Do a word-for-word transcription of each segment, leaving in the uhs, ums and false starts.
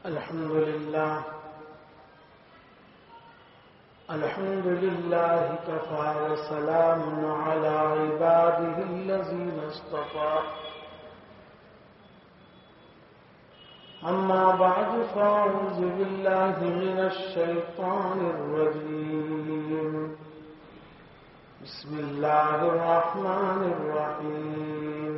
الحمد لله الحمد لله كفى وسلام على عباده الذين اصطفى أما بعد فأعوذ بالله من الشيطان الرجيم بسم الله الرحمن الرحيم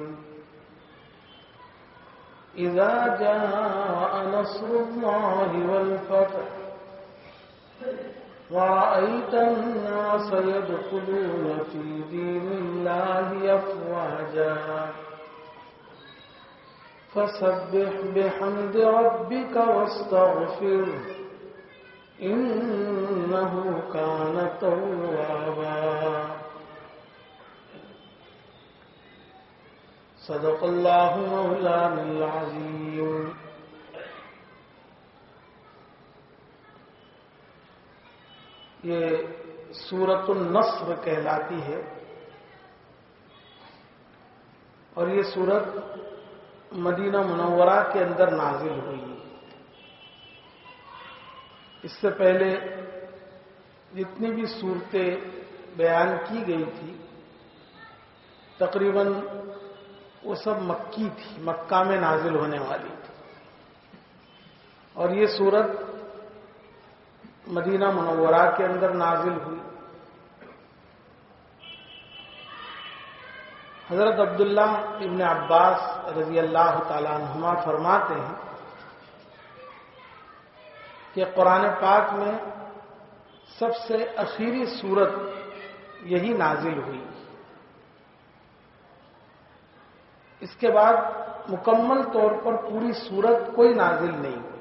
إذا جاء نصر الله والفتح ورأيت الناس يدخلون في دين الله أفواجا فسبح بحمد ربك واستغفره إنه كان توابا صدق الله مولانا العظيم. یہ سورۃ النصر کہلاتی ہے اور یہ سورت مدینہ منورہ کے اندر نازل ہوئی. اس سے پہلے جتنی بھی صورتیں بیان کی گئی تھی تقریباً وہ سب مکی تھی، مکہ میں نازل ہونے والی تھی، اور یہ سورت مدینہ منورہ کے اندر نازل ہوئی. حضرت عبداللہ ابن عباس رضی اللہ تعالیٰ عنہما فرماتے ہیں کہ قرآن پاک میں سب سے اخیری سورت یہی نازل ہوئی. اس کے بعد مکمل طور پر پوری سورت کوئی نازل نہیں ہوئی.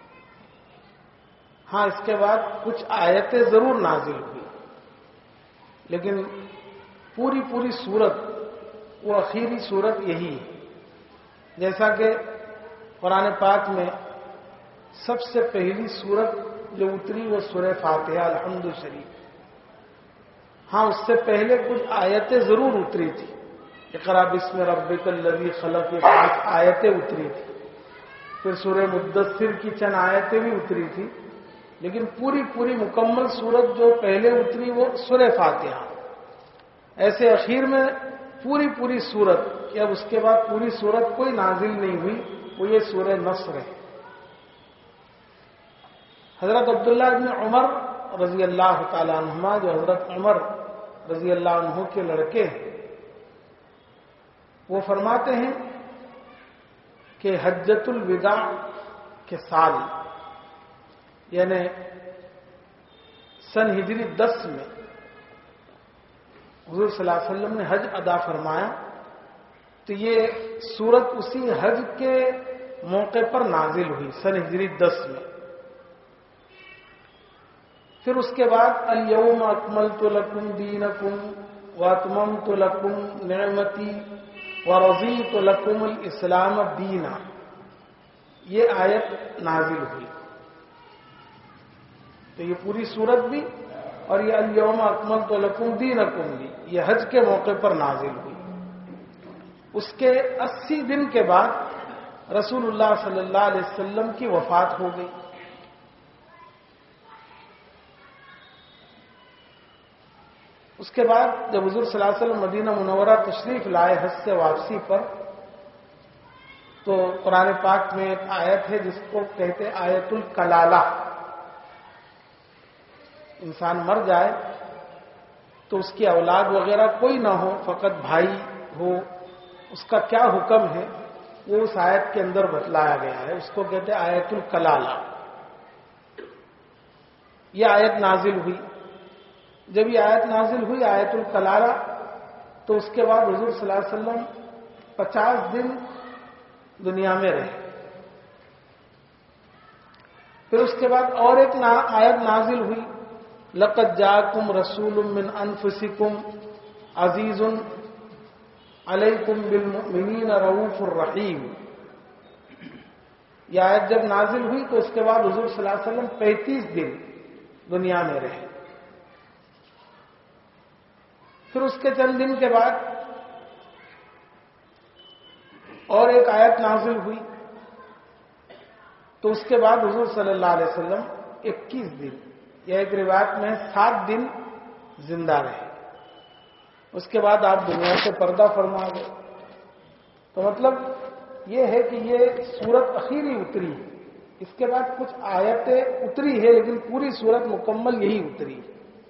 ہاں، اس کے بعد کچھ آیتیں ضرور نازل ہوئی، لیکن پوری پوری سورت وہ اخیری سورت یہی ہے. جیسا کہ قرآن پاک میں سب سے پہلی سورت جو اتری وہ سورہ فاتحہ الحمد شریف. ہاں، اس سے پہلے کچھ آیتیں ضرور اتری تھی. اقرا بسم ربک الذی خلق، یہ پانچ آیتیں اتری تھی. پھر سورہ مدثر کی چند آیتیں بھی اتری تھی، لیکن پوری پوری مکمل سورت جو پہلے اتری وہ سورہ فاتحہ. ایسے اخیر میں پوری پوری سورت کہ اب اس کے بعد پوری سورت کوئی نازل نہیں ہوئی، وہ یہ سورہ نصر ہے. حضرت عبداللہ ابن عمر رضی اللہ تعالی عنہما، جو حضرت عمر رضی اللہ عنہ کے لڑکے ہیں، وہ فرماتے ہیں کہ حجۃ الوداع کے سال یعنی سن ہجری دس میں حضور صلی اللہ علیہ وسلم نے حج ادا فرمایا، تو یہ سورت اسی حج کے موقع پر نازل ہوئی سن ہجری دس میں. پھر اس کے بعد الیوم اکملت لکم دینکم واتممت لکم نعمتی ورضیت لکم الاسلام دینا، یہ آیت نازل ہوئی. تو یہ پوری سورت بھی اور یہ الیوم اکملت لکم دینکم بھی یہ حج کے موقع پر نازل ہوئی. اس کے اسی دن کے بعد رسول اللہ صلی اللہ علیہ وسلم کی وفات ہو گئی. اس کے بعد جب حضور صلی اللہ علیہ وسلم مدینہ منورہ تشریف لائے حج سے واپسی پر، تو قرآن پاک میں ایک آیت ہے جس کو کہتے آیت الکلالہ. انسان مر جائے تو اس کی اولاد وغیرہ کوئی نہ ہو، فقط بھائی ہو، اس کا کیا حکم ہے وہ اس آیت کے اندر بتلایا گیا ہے. اس کو کہتے آیت الکلالہ. یہ آیت نازل ہوئی. جب یہ آیت نازل ہوئی آیت الکلالہ، تو اس کے بعد حضور صلی اللہ علیہ وسلم پچاس دن دنیا میں رہے. پھر اس کے بعد اور ایک آیت نازل ہوئی، لقد جاءکم رسول من انفسکم عزیز علیکم بالمؤمنین رؤوف الرحیم. یہ آیت جب نازل ہوئی تو اس کے بعد حضور صلی اللہ علیہ وسلم پینتیس دن دنیا میں رہے. پھر اس کے چند دن کے بعد اور ایک آیت نازل ہوئی، تو اس کے بعد حضور صلی اللہ علیہ وسلم اکیس دن یا ایک روایت میں سات دن زندہ رہے. اس کے بعد آپ دنیا سے پردہ فرما گئے. تو مطلب یہ ہے کہ یہ سورت اخیری اتری. اس کے بعد کچھ آیتیں اتری ہے لیکن پوری سورت مکمل یہی اتری.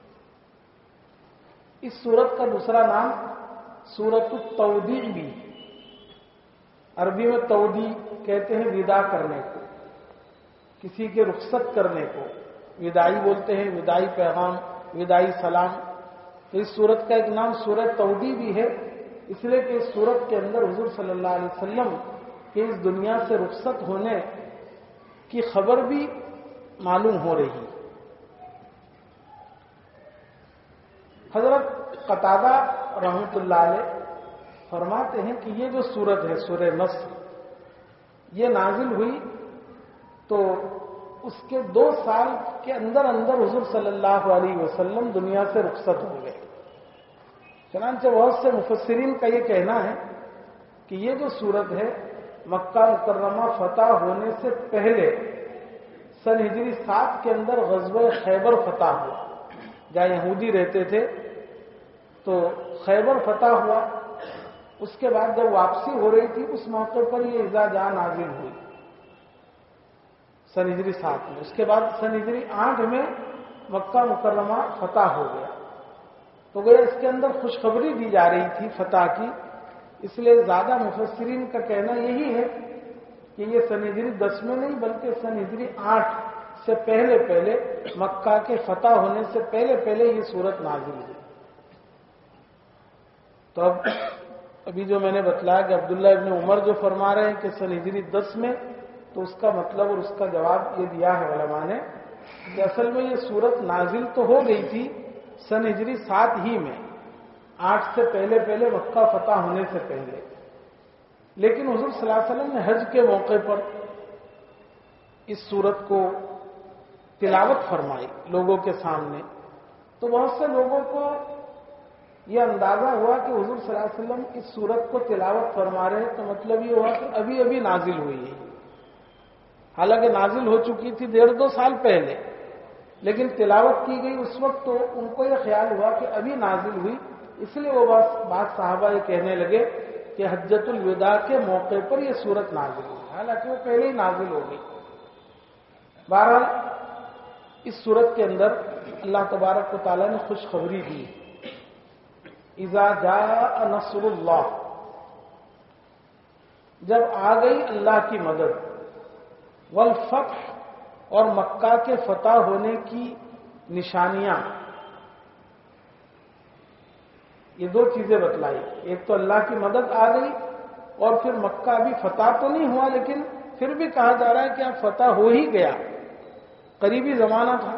اس سورت کا دوسرا نام سورت التودیع بھی. عربی میں تودیع کہتے ہیں وداع کرنے کو، کسی کے رخصت کرنے کو وداعی بولتے ہیں، وداعی پیغام، وداعی سلام. تو اس سورت کا ایک نام سورت تودیع بھی ہے، اس لیے کہ اس سورت کے اندر حضور صلی اللہ علیہ وسلم کے اس دنیا سے رخصت ہونے کی خبر بھی معلوم ہو رہی. حضرت قتادہ رحمۃ اللہ علیہ فرماتے ہیں کہ یہ جو سورت ہے سورہ نصر، یہ نازل ہوئی تو اس کے دو سال کے اندر اندر حضور صلی اللہ علیہ وسلم دنیا سے رخصت ہو گئے. چنانچہ بہت سے مفسرین کا یہ کہنا ہے کہ یہ جو سورت ہے مکہ مکرمہ فتح ہونے سے پہلے سن ہجری سات کے اندر غزوہ خیبر فتح ہوا. جہاں یہودی رہتے تھے تو خیبر فتح ہوا. اس کے بعد جب واپسی ہو رہی تھی اس موقع پر یہ اذا جاء نازل ہوئی سن ہجری سات میں. اس کے بعد سن ہجری آٹھ میں مکہ مکرمہ فتح ہو گیا. تو گویا اس کے اندر خوشخبری دی جا رہی تھی فتح کی. اس لیے زیادہ مفسرین کا کہنا یہی ہے کہ یہ سن ہجری دس میں نہیں بلکہ سن ہجری آٹھ سے پہلے پہلے مکہ کے فتح ہونے سے پہلے پہلے یہ سورت نازل ہوئی. تو اب ابھی جو میں نے بتلایا کہ عبداللہ ابن عمر جو فرما رہے ہیں کہ سن ہجری دس میں، تو اس کا مطلب اور اس کا جواب یہ دیا ہے علماء نے کہ اصل میں یہ سورت نازل تو ہو گئی تھی سن ہجری سات ہی میں، آٹھ سے پہلے پہلے مکہ فتح ہونے سے پہلے. لیکن حضور صلی اللہ علیہ وسلم نے حج کے موقع پر اس سورت کو تلاوت فرمائی لوگوں کے سامنے. تو بہت سے لوگوں کو یہ اندازہ ہوا کہ حضور صلی اللہ علیہ وسلم اس سورت کو تلاوت فرما رہے ہیں تو مطلب یہ ہوا کہ ابھی ابھی نازل ہوئی ہے. حالانکہ نازل ہو چکی تھی ڈیڑھ دو سال پہلے، لیکن تلاوت کی گئی اس وقت تو ان کو یہ خیال ہوا کہ ابھی نازل ہوئی. اس لیے وہ بات صحابہ یہ کہنے لگے کہ حجۃ الوداع کے موقع پر یہ سورت نازل ہوئی، حالانکہ وہ پہلے ہی نازل ہو گئی. بہرحال اس سورت کے اندر اللہ تبارک و تعالیٰ نے خوشخبری دی. اذا جاء نصر اللہ، جب آ گئی اللہ کی مدد، والفتح اور مکہ کے فتح ہونے کی نشانیاں. یہ دو چیزیں بتلائی، ایک تو اللہ کی مدد آ گئی اور پھر مکہ ابھی فتح تو نہیں ہوا لیکن پھر بھی کہا جا رہا ہے کہ اب فتح ہو ہی گیا، قریبی زمانہ تھا.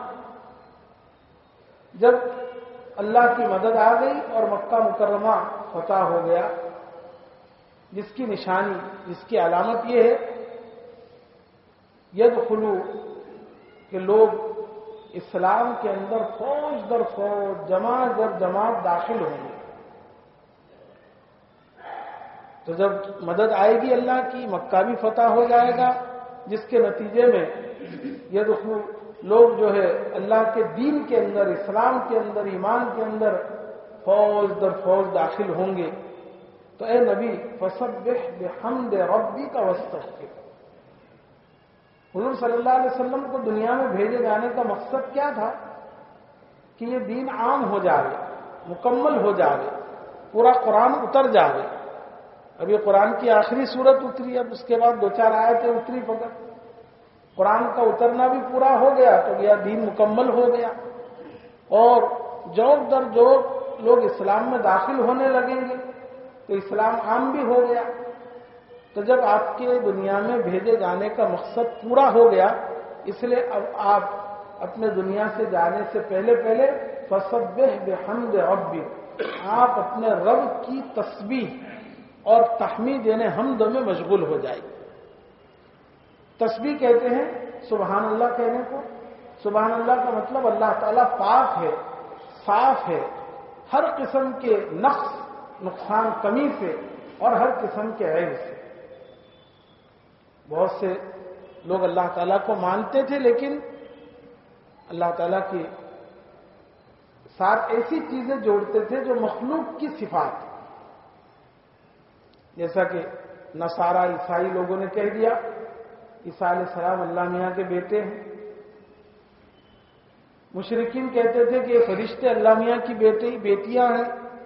جب اللہ کی مدد آ گئی اور مکہ مکرمہ فتح ہو گیا، جس کی نشانی، جس کی علامت یہ ہے یدخلوا کہ لوگ اسلام کے اندر فوج در فوج، جماعت در جماعت داخل ہوں گے. تو جب مدد آئے گی اللہ کی، مکہ بھی فتح ہو جائے گا، جس کے نتیجے میں یدخلوا لوگ جو ہے اللہ کے دین کے اندر، اسلام کے اندر، ایمان کے اندر فوج در فوج داخل ہوں گے. تو اے نبی فسبح بحمد ربک واستغفر. حضور صلی اللہ علیہ وسلم کو دنیا میں بھیجے جانے کا مقصد کیا تھا؟ کہ یہ دین عام ہو جائے، مکمل ہو جائے، پورا قرآن اتر جائے. ابھی قرآن کی آخری سورت اتری، اب اس کے بعد دو چار آیتیں اتری فقط. قرآن کا اترنا بھی پورا ہو گیا تو یہ دین مکمل ہو گیا، اور جوق در جوق لوگ اسلام میں داخل ہونے لگیں گے تو اسلام عام بھی ہو گیا. تو جب آپ کے دنیا میں بھیجے جانے کا مقصد پورا ہو گیا، اس لیے اب آپ اپنے دنیا سے جانے سے پہلے پہلے فسبح بحمد ربک، آپ اپنے رب کی تسبیح اور تحمید یعنی حمد میں مشغول ہو جائے. تسبیح کہتے ہیں سبحان اللہ کہنے کو. سبحان اللہ کا مطلب اللہ تعالیٰ پاک ہے، صاف ہے، ہر قسم کے نقص، نقصان، کمی سے اور ہر قسم کے عیب سے. بہت سے لوگ اللہ تعالیٰ کو مانتے تھے لیکن اللہ تعالیٰ کے ساتھ ایسی چیزیں جوڑتے تھے جو مخلوق کی صفات، جیسا کہ نصارہ عیسائی لوگوں نے کہہ دیا عیسیٰ علیہ السلام اللہ میاں کے بیٹے ہیں، مشرکین کہتے تھے کہ یہ فرشتے اللہ میاں کی بیٹی بیٹیاں ہیں،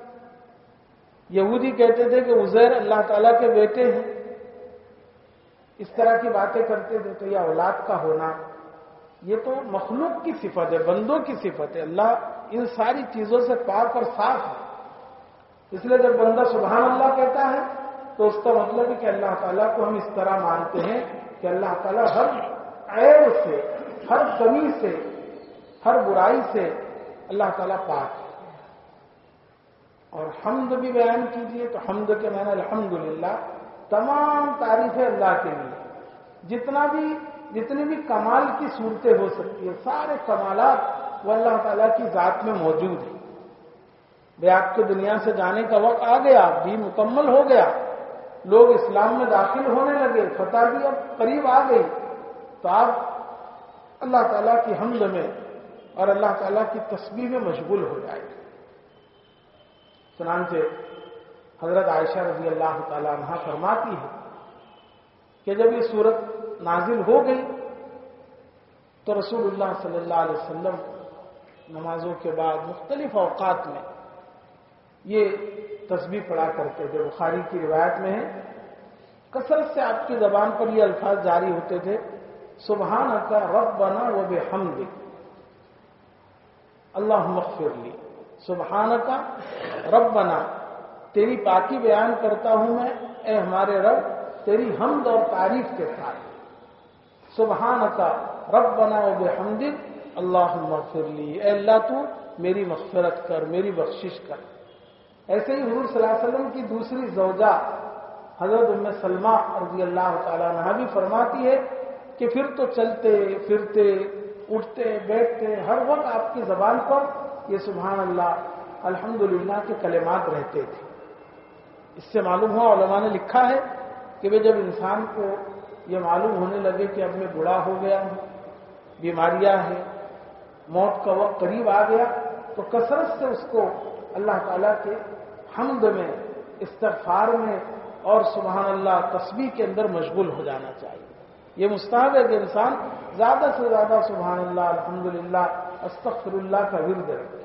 یہودی کہتے تھے کہ عزیر اللہ تعالیٰ کے بیٹے ہیں، اس طرح کی باتیں کرتے تھے۔ تو یہ اولاد کا ہونا یہ تو مخلوق کی صفت ہے، بندوں کی صفت ہے، اللہ ان ساری چیزوں سے پاک اور صاف ہے۔ اس لیے جب بندہ سبحان اللہ کہتا ہے تو اس کا مطلب ہے کہ اللہ تعالیٰ کو ہم اس طرح مانتے ہیں کہ اللہ تعالیٰ ہر عیب سے، ہر کمی سے، ہر برائی سے اللہ تعالیٰ پاک ہے۔ اور حمد بھی بیان کیجیے تو حمد کے معنی الحمدللہ، تمام تعریفیں اللہ کے لیے، جتنا بھی جتنی بھی کمال کی صورتیں ہو سکتی ہیں سارے کمالات وہ اللہ تعالیٰ کی ذات میں موجود ہیں۔ بھئی آپ کے دنیا سے جانے کا وقت آ گیا، دین مکمل ہو گیا، لوگ اسلام میں داخل ہونے لگے، فتح بھی اب قریب آ گئی، تو آپ اللہ تعالیٰ کی حمد میں اور اللہ تعالیٰ کی تسبیح میں مشغول ہو جائے گا۔ چنانچہ حضرت عائشہ رضی اللہ تعالیٰ عنہا فرماتی ہے کہ جب یہ صورت نازل ہو گئی تو رسول اللہ صلی اللہ علیہ وسلم نمازوں کے بعد مختلف اوقات میں یہ تسبیح پڑھا کرتے تھے۔ بخاری کی روایت میں ہے کثرت سے آپ کی زبان پر یہ الفاظ جاری ہوتے تھے، سبحانک ربنا و بحمدک اللہم اغفر لی، سبحانک ربنا، تیری پاکی بیان کرتا ہوں میں اے ہمارے رب تیری حمد اور تعریف کے ساتھ، سبحانک ربنا و بحمدک اللہم اغفر لی، اے اللہ تو میری مغفرت کر، میری بخشش کر۔ ایسے ہی حضور صلی اللہ علیہ وسلم کی دوسری زوجہ حضرت ام سلمہ رضی اللہ تعالیٰ عنہا بھی فرماتی ہے کہ پھر تو چلتے پھرتے اٹھتے بیٹھتے ہر وقت آپ کی زبان پر یہ سبحان اللہ الحمدللہ کے کلمات رہتے تھے۔ اس سے معلوم ہوا، علماء نے لکھا ہے کہ وہ جب انسان کو یہ معلوم ہونے لگے کہ اب میں بوڑھا ہو گیا ہوں، بیماریاں ہیں، موت کا وقت قریب آ گیا، تو کثرت سے اس کو اللہ تعالیٰ کے حمد میں، استغفار میں اور سبحان اللہ تسبیح کے اندر مشغول ہو جانا چاہیے۔ یہ مستحب ہے کہ انسان زیادہ سے زیادہ سبحان اللہ الحمدللہ استغفر اللہ کا ورد رکھے۔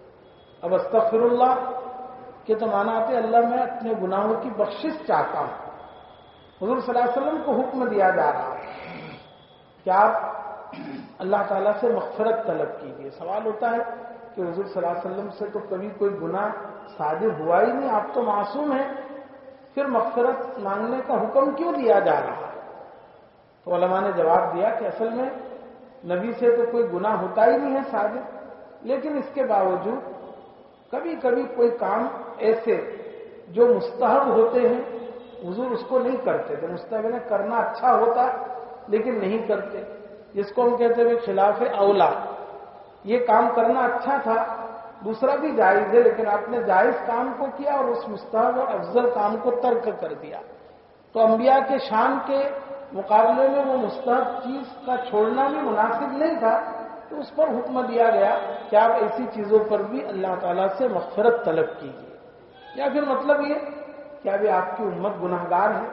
اب استغفر اللہ کے تو معنی آتے اللہ میں اپنے گناہوں کی بخشش چاہتا ہوں۔ حضور صلی اللہ علیہ وسلم کو حکم دیا جا رہا ہے کہ آپ اللہ تعالیٰ سے مغفرت طلب کیجیے۔ سوال ہوتا ہے کہ حضور صلی اللہ علیہ وسلم سے تو کبھی کوئی گناہ صادر ہوا ہی نہیں، آپ تو معصوم ہیں، پھر مغفرت مانگنے کا حکم کیوں دیا جا رہا ہے؟ تو علماء نے جواب دیا کہ اصل میں نبی سے تو کوئی گناہ ہوتا ہی نہیں ہے صادر، لیکن اس کے باوجود کبھی کبھی کوئی کام ایسے جو مستحب ہوتے ہیں حضور اس کو نہیں کرتے تھے، مستحب نے کرنا اچھا ہوتا لیکن نہیں کرتے، جس کو ہم کہتے ہیں خلاف اولا، یہ کام کرنا اچھا تھا، دوسرا بھی جائز ہے لیکن آپ نے جائز کام کو کیا اور اس مستحب اور افضل کام کو ترک کر دیا۔ تو انبیاء کے شان کے مقابلے میں وہ مستحب چیز کا چھوڑنا بھی مناسب نہیں تھا، تو اس پر حکم دیا گیا کہ آپ ایسی چیزوں پر بھی اللہ تعالیٰ سے مغفرت طلب کیجیے۔ یا پھر مطلب یہ کہ ابھی آپ کی امت گناہ گار ہے،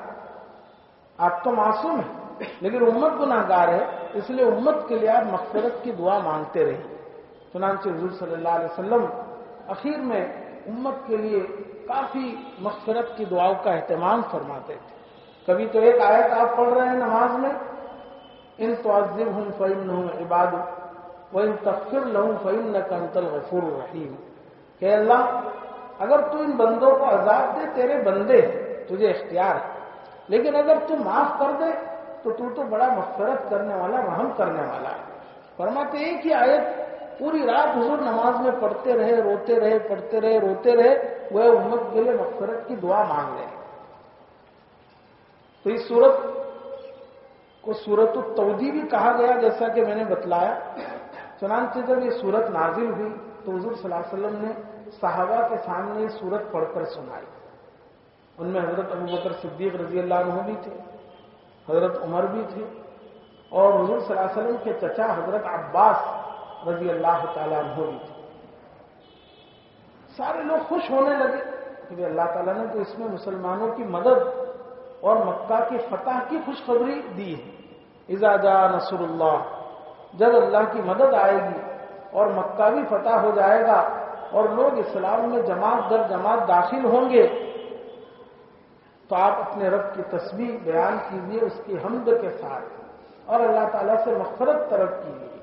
آپ تو معصوم ہیں لیکن امت گناہ گار ہے، اس لیے امت کے لیے آپ مغفرت کی دعا مانگتے رہیں۔ چنانچہ حضور صلی اللہ علیہ وسلم اخیر میں امت کے لیے کافی مغفرت کی دعاؤں کا اہتمام فرماتے تھے۔ کبھی تو ایک آیت آپ پڑھ رہے ہیں نماز میں، ان تعذبہم فانہم عبادک وان تغفر لہم فانک انت الغفور الرحیم، کہ اللہ اگر تو ان بندوں کو عذاب دے تیرے بندے ہیں، تجھے اختیار ہے، لیکن اگر تو معاف کر دے تو تو تو بڑا مغفرت کرنے والا، رحم کرنے والا ہے۔ فرماتے ہیں کہ آیت پوری رات حضور نماز میں پڑھتے رہے، روتے رہے، پڑھتے رہے، روتے رہے، وہ امت کے لیے مغفرت کی دعا مانگ رہے ہیں۔ تو اس صورت کو سورۃ التودی بھی کہا گیا جیسا کہ میں نے بتلایا۔ چنانچہ جب یہ سورت نازل ہوئی تو حضور صلی اللہ علیہ وسلم نے صحابہ کے سامنے یہ سورت پڑھ کر سنائی۔ ان میں حضرت ابوبکر صدیق رضی اللہ عنہ بھی تھے، حضرت عمر بھی تھے، اور حضور صلی اللہ علیہ وسلم کے چچا حضرت عباس رضی اللہ تعالیٰ عنہ بھی تھے. سارے لوگ خوش ہونے لگے کہ اللہ تعالیٰ نے تو اس میں مسلمانوں کی مدد اور مکہ کی فتح کی خوشخبری دی ہے. اذا جاء نصر اللہ، جب اللہ کی مدد آئے گی اور مکہ بھی فتح ہو جائے گا اور لوگ اسلام میں جماعت در جماعت داخل ہوں گے، تو آپ اپنے رب کی تسبیح بیان کیجیے اس کی حمد کے ساتھ اور اللہ تعالیٰ سے مغفرت طلب کیجیے.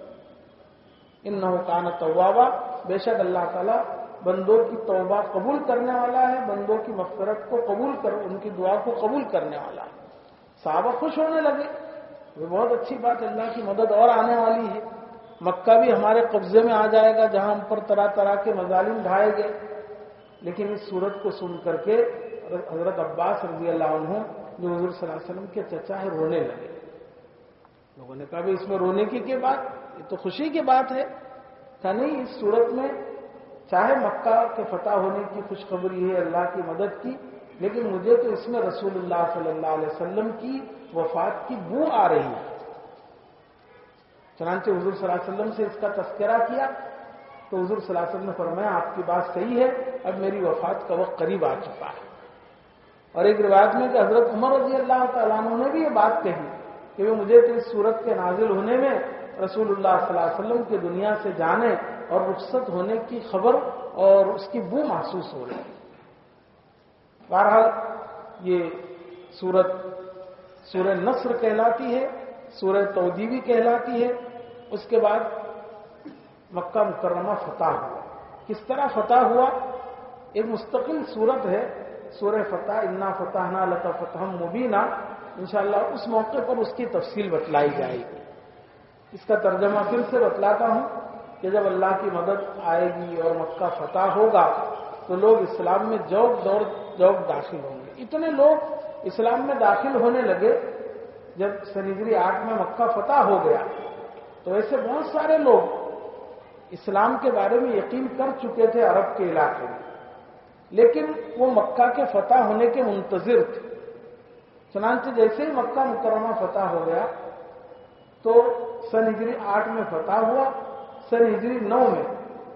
انہ کان توابا، بے شک اللہ تعالیٰ بندوں کی توبہ قبول کرنے والا ہے، بندوں کی مغفرت کو قبول کر ان کی دعا کو قبول کرنے والا ہے. صحابہ خوش ہونے لگے، وہ بہت اچھی بات ہے، اللہ کی مدد اور آنے والی ہے، مکہ بھی ہمارے قبضے میں آ جائے گا جہاں ہم پر طرح طرح کے مظالم ڈھائے گئے. لیکن اس صورت کو سن کر کے حضرت عباس رضی اللہ عنہ جو حضور صلی اللہ علیہ وسلم کے چچا ہے رونے لگے. لوگوں نے کہا بھی اس میں رونے کی کیا بات، یہ تو خوشی کی بات ہے. کہا نہیں، اس صورت میں چاہے مکہ کے فتح ہونے کی خوشخبری ہے اللہ کی مدد کی، لیکن مجھے تو اس میں رسول اللہ صلی اللہ علیہ وسلم کی وفات کی بو آ رہی ہے. چنانچہ حضور صلی اللہ علیہ وسلم سے اس کا تذکرہ کیا تو حضور صلی اللہ علیہ وسلم نے فرمایا آپ کی بات صحیح ہے، اب میری وفات کا وقت قریب آ چکا ہے. اور ایک روایت میں کہ حضرت عمر رضی اللہ تعالیٰ عنہ نے بھی یہ بات کہی کہ وہ مجھے تو اس صورت کے نازل ہونے میں رسول اللہ صلی اللہ علیہ وسلم کی دنیا سے جانے اور رخصت ہونے کی خبر اور اس کی بو محسوس ہو رہی ہے. بہرحال یہ سورت سورہ نصر کہلاتی ہے، سورہ تودیبی کہلاتی ہے. اس کے بعد مکہ مکرمہ فتح ہوا. کس طرح فتح ہوا ایک مستقل سورت ہے سورہ فتح، انا فتحنا لک فتحا مبینا. انشاءاللہ اس موقع پر اس کی تفصیل بتلائی جائے گی. اس کا ترجمہ پھر سے بتلاتا ہوں کہ جب اللہ کی مدد آئے گی اور مکہ فتح ہوگا تو لوگ اسلام میں جوق دور جوق داخل ہوں گے. اتنے لوگ اسلام میں داخل ہونے لگے جب سن ہجری آٹھ میں مکہ فتح ہو گیا تو ایسے بہت سارے لوگ اسلام کے بارے میں یقین کر چکے تھے عرب کے علاقے میں، لیکن وہ مکہ کے فتح ہونے کے منتظر تھے. چنانچہ جیسے ہی مکہ مکرمہ فتح ہو گیا تو سن ہجری آٹھ میں فتح ہوا. سن ہجری نو میں